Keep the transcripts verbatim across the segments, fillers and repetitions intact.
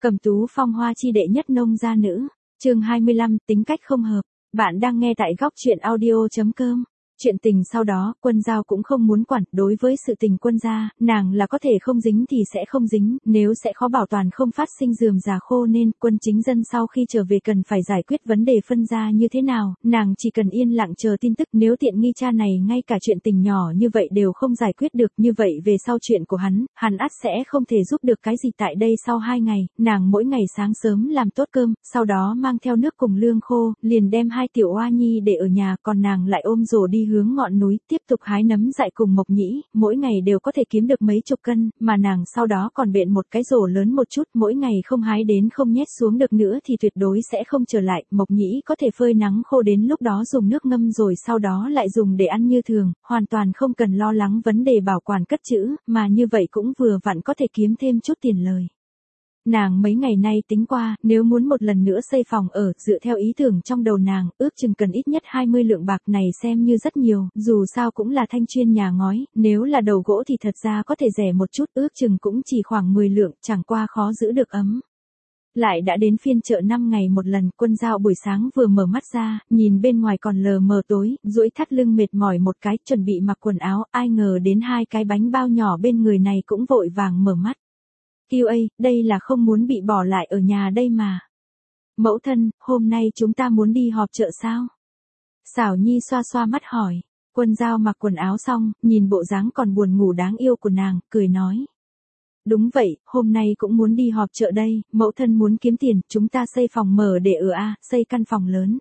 Cẩm Tú phong hoa chi đệ nhất nông gia nữ, chương hai mươi lăm, tính cách không hợp. Bạn đang nghe tại góc truyện audio chấm com. Chuyện tình sau đó, Quân Giao cũng không muốn quản, đối với sự tình Quân gia, nàng là có thể không dính thì sẽ không dính, nếu sẽ khó bảo toàn không phát sinh rườm rà khô nên Quân Chính Dân sau khi trở về cần phải giải quyết vấn đề phân gia như thế nào, nàng chỉ cần yên lặng chờ tin tức. Nếu tiện nghi cha này ngay cả chuyện tình nhỏ như vậy đều không giải quyết được, như vậy về sau chuyện của hắn, hắn ắt sẽ không thể giúp được cái gì. Tại đây sau hai ngày, nàng mỗi ngày sáng sớm làm tốt cơm, sau đó mang theo nước cùng lương khô, liền đem hai tiểu oa nhi để ở nhà, còn nàng lại ôm rổ đi hướng ngọn núi, tiếp tục hái nấm dại cùng mộc nhĩ, mỗi ngày đều có thể kiếm được mấy chục cân, mà nàng sau đó còn biện một cái rổ lớn một chút, mỗi ngày không hái đến không nhét xuống được nữa thì tuyệt đối sẽ không trở lại. Mộc nhĩ có thể phơi nắng khô, đến lúc đó dùng nước ngâm rồi sau đó lại dùng để ăn như thường, hoàn toàn không cần lo lắng vấn đề bảo quản cất trữ, mà như vậy cũng vừa vặn có thể kiếm thêm chút tiền lời. Nàng mấy ngày nay tính qua, nếu muốn một lần nữa xây phòng ở, dựa theo ý tưởng trong đầu nàng, ước chừng cần ít nhất hai mươi lượng bạc, này xem như rất nhiều, dù sao cũng là thanh chuyên nhà ngói, nếu là đầu gỗ thì thật ra có thể rẻ một chút, ước chừng cũng chỉ khoảng mười lượng, chẳng qua khó giữ được ấm. Lại đã đến phiên chợ năm ngày một lần. Quân Giao buổi sáng vừa mở mắt ra, nhìn bên ngoài còn lờ mờ tối, duỗi thắt lưng mệt mỏi một cái, chuẩn bị mặc quần áo, ai ngờ đến hai cái bánh bao nhỏ bên người này cũng vội vàng mở mắt. Kiều ơi, đây là không muốn bị bỏ lại ở nhà đây mà. Mẫu thân, hôm nay chúng ta muốn đi họp chợ sao? Xảo Nhi xoa xoa mắt hỏi. Quân Giao mặc quần áo xong, nhìn bộ dáng còn buồn ngủ đáng yêu của nàng, cười nói. Đúng vậy, hôm nay cũng muốn đi họp chợ đây, mẫu thân muốn kiếm tiền, chúng ta xây phòng mở để ở a, xây căn phòng lớn.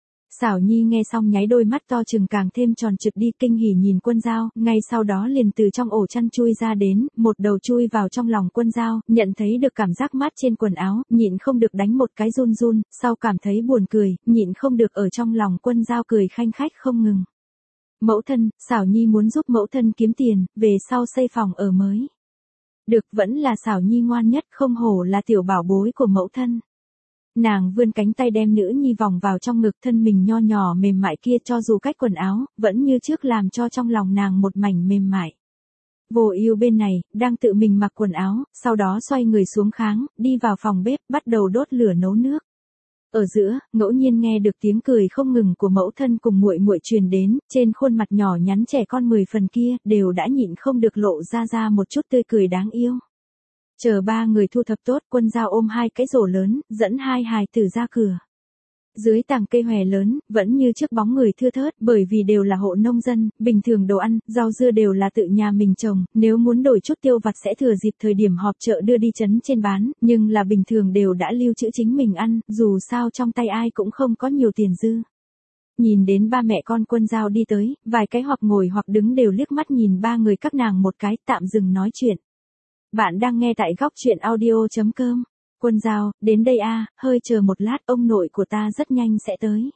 Xảo Nhi nghe xong nháy đôi mắt to trừng càng thêm tròn trực đi, kinh hỉ nhìn Quân Giao, ngay sau đó liền từ trong ổ chăn chui ra đến, một đầu chui vào trong lòng Quân Giao, nhận thấy được cảm giác mát trên quần áo, nhịn không được đánh một cái run run, sau cảm thấy buồn cười, nhịn không được ở trong lòng Quân Giao cười khanh khách không ngừng. Mẫu thân, Xảo Nhi muốn giúp mẫu thân kiếm tiền, về sau xây phòng ở mới. Được, vẫn là Xảo Nhi ngoan nhất, không hổ là tiểu bảo bối của mẫu thân. Nàng vươn cánh tay đem nữ nhi vòng vào trong ngực, thân mình nho nhỏ mềm mại kia cho dù cách quần áo, vẫn như trước làm cho trong lòng nàng một mảnh mềm mại. Vô Ưu bên này, đang tự mình mặc quần áo, sau đó xoay người xuống kháng, đi vào phòng bếp, bắt đầu đốt lửa nấu nước. Ở giữa, ngẫu nhiên nghe được tiếng cười không ngừng của mẫu thân cùng muội muội truyền đến, trên khuôn mặt nhỏ nhắn trẻ con mười phần kia, đều đã nhịn không được lộ ra ra một chút tươi cười đáng yêu. Chờ ba người thu thập tốt, Quân Giao ôm hai cái rổ lớn, dẫn hai hài tử ra cửa. Dưới tàng cây hòe lớn, vẫn như trước bóng người thưa thớt, bởi vì đều là hộ nông dân, bình thường đồ ăn, rau dưa đều là tự nhà mình trồng, nếu muốn đổi chút tiêu vặt sẽ thừa dịp thời điểm họp chợ đưa đi trấn trên bán, nhưng là bình thường đều đã lưu trữ chính mình ăn, dù sao trong tay ai cũng không có nhiều tiền dư. Nhìn đến ba mẹ con Quân Giao đi tới, vài cái hoặc ngồi hoặc đứng đều liếc mắt nhìn ba người các nàng một cái, tạm dừng nói chuyện. Bạn đang nghe tại góc truyện audio chấm com. Quân Giao, đến đây a, hơi chờ một lát, ông nội của ta rất nhanh sẽ tới.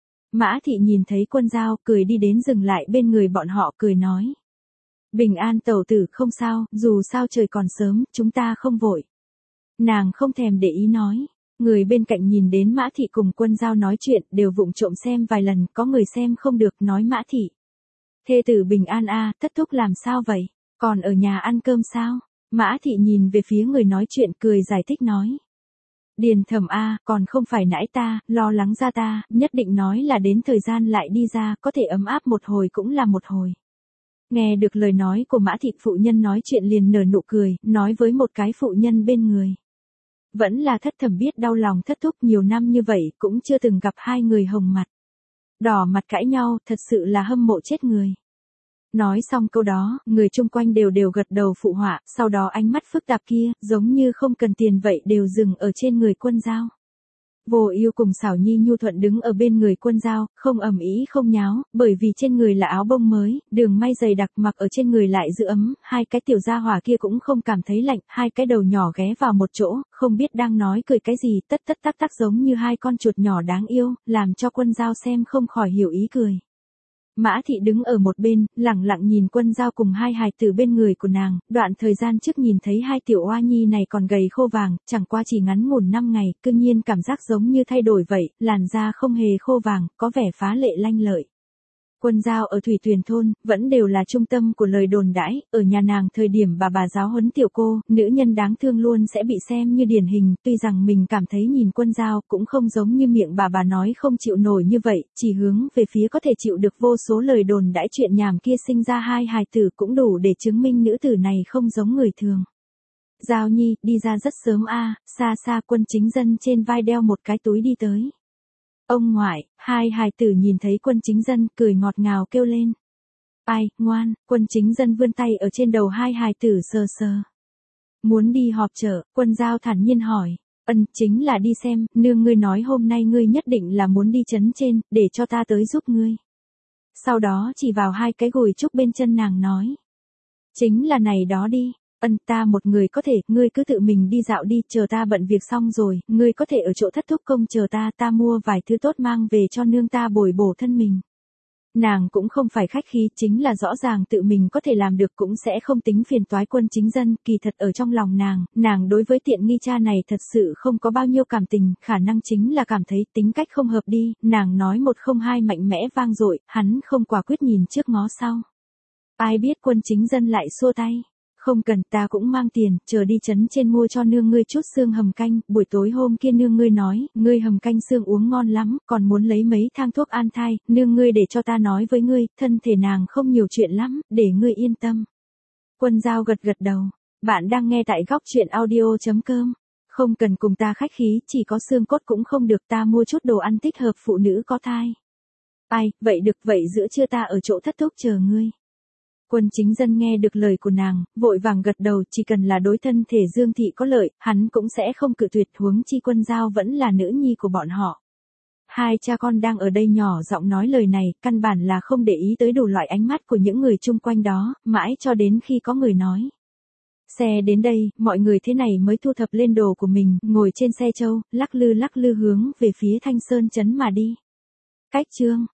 Mã Thị nhìn thấy Quân Giao, cười đi đến dừng lại bên người bọn họ, cười nói. Bình an tẩu tử, không sao, dù sao trời còn sớm, chúng ta không vội. Nàng không thèm để ý nói. Người bên cạnh nhìn đến Mã Thị cùng Quân Giao nói chuyện, đều vụng trộm xem vài lần, có người xem không được, nói Mã Thị. Thê tử Bình an a, thất thúc làm sao vậy? Còn ở nhà ăn cơm sao? Mã Thị nhìn về phía người nói chuyện, cười giải thích nói. Điền Thẩm a, còn không phải nãy ta, lo lắng ra ta, nhất định nói là đến thời gian lại đi ra, có thể ấm áp một hồi cũng là một hồi. Nghe được lời nói của Mã Thị, phụ nhân nói chuyện liền nở nụ cười, nói với một cái phụ nhân bên người. Vẫn là Thất Thẩm biết đau lòng thất thúc, nhiều năm như vậy, cũng chưa từng gặp hai người hồng mặt. Đỏ mặt cãi nhau, thật sự là hâm mộ chết người. Nói xong câu đó, người chung quanh đều đều gật đầu phụ họa, sau đó ánh mắt phức tạp kia, giống như không cần tiền vậy, đều dừng ở trên người Quân Giao. Vô Ưu cùng Xảo Nhi nhu thuận đứng ở bên người Quân Giao, không ầm ĩ không nháo, bởi vì trên người là áo bông mới, đường may dày đặc, mặc ở trên người lại giữ ấm, hai cái tiểu gia hỏa kia cũng không cảm thấy lạnh, hai cái đầu nhỏ ghé vào một chỗ, không biết đang nói cười cái gì, tất tất tắc tắc giống như hai con chuột nhỏ đáng yêu, làm cho Quân Giao xem không khỏi hiểu ý cười. Mã Thị đứng ở một bên, lẳng lặng nhìn Quân Giao cùng hai hài tử bên người của nàng, đoạn thời gian trước nhìn thấy hai tiểu oa nhi này còn gầy khô vàng, chẳng qua chỉ ngắn ngủn năm ngày, cư nhiên cảm giác giống như thay đổi vậy, làn da không hề khô vàng, có vẻ phá lệ lanh lợi. Quân Giao ở Thủy Tuyền thôn, vẫn đều là trung tâm của lời đồn đãi, ở nhà nàng thời điểm bà bà giáo huấn tiểu cô, nữ nhân đáng thương luôn sẽ bị xem như điển hình, tuy rằng mình cảm thấy nhìn Quân Giao cũng không giống như miệng bà bà nói không chịu nổi như vậy, chỉ hướng về phía có thể chịu được vô số lời đồn đãi chuyện nhảm kia sinh ra hai hài tử cũng đủ để chứng minh nữ tử này không giống người thường. Giao Nhi, đi ra rất sớm a, xa xa Quân Chính Dân trên vai đeo một cái túi đi tới. Ông ngoại, hai hài tử nhìn thấy Quân Chính Dân, cười ngọt ngào kêu lên. Ai, ngoan, Quân Chính Dân vươn tay ở trên đầu hai hài tử sờ sờ. Muốn đi họp chợ, Quân Giao thản nhiên hỏi. Ân, chính là đi xem, nương ngươi nói hôm nay ngươi nhất định là muốn đi trấn trên, để cho ta tới giúp ngươi. Sau đó chỉ vào hai cái gùi trúc bên chân nàng nói. Chính là này đó đi. Ân, ta một người có thể, ngươi cứ tự mình đi dạo đi, chờ ta bận việc xong rồi, ngươi có thể ở chỗ thất thúc công chờ ta, ta mua vài thứ tốt mang về cho nương ta bồi bổ thân mình. Nàng cũng không phải khách khí, chính là rõ ràng tự mình có thể làm được cũng sẽ không tính phiền toái Quân Chính Dân, kỳ thật ở trong lòng nàng, nàng đối với tiện nghi cha này thật sự không có bao nhiêu cảm tình, khả năng chính là cảm thấy tính cách không hợp đi, nàng nói một không hai mạnh mẽ vang dội, hắn không quả quyết nhìn trước ngó sau. Ai biết Quân Chính Dân lại xua tay. Không cần, ta cũng mang tiền, chờ đi trấn trên mua cho nương ngươi chút xương hầm canh, buổi tối hôm kia nương ngươi nói, ngươi hầm canh xương uống ngon lắm, còn muốn lấy mấy thang thuốc an thai, nương ngươi để cho ta nói với ngươi, thân thể nàng không nhiều chuyện lắm, để ngươi yên tâm. Quân Giao gật gật đầu, bạn đang nghe tại góc truyện audio chấm com. Không cần cùng ta khách khí, chỉ có xương cốt cũng không được, ta mua chút đồ ăn thích hợp phụ nữ có thai. Ai, vậy được, vậy giữa trưa ta ở chỗ thất thúc chờ ngươi. Quân Chính Dân nghe được lời của nàng, vội vàng gật đầu, chỉ cần là đối thân thể Dương thị có lợi, hắn cũng sẽ không cự tuyệt, huống chi Quân Giao vẫn là nữ nhi của bọn họ. Hai cha con đang ở đây nhỏ giọng nói lời này, căn bản là không để ý tới đủ loại ánh mắt của những người chung quanh đó, mãi cho đến khi có người nói. Xe đến đây, mọi người thế này mới thu thập lên đồ của mình, ngồi trên xe trâu, lắc lư lắc lư hướng về phía Thanh Sơn trấn mà đi. Cách chương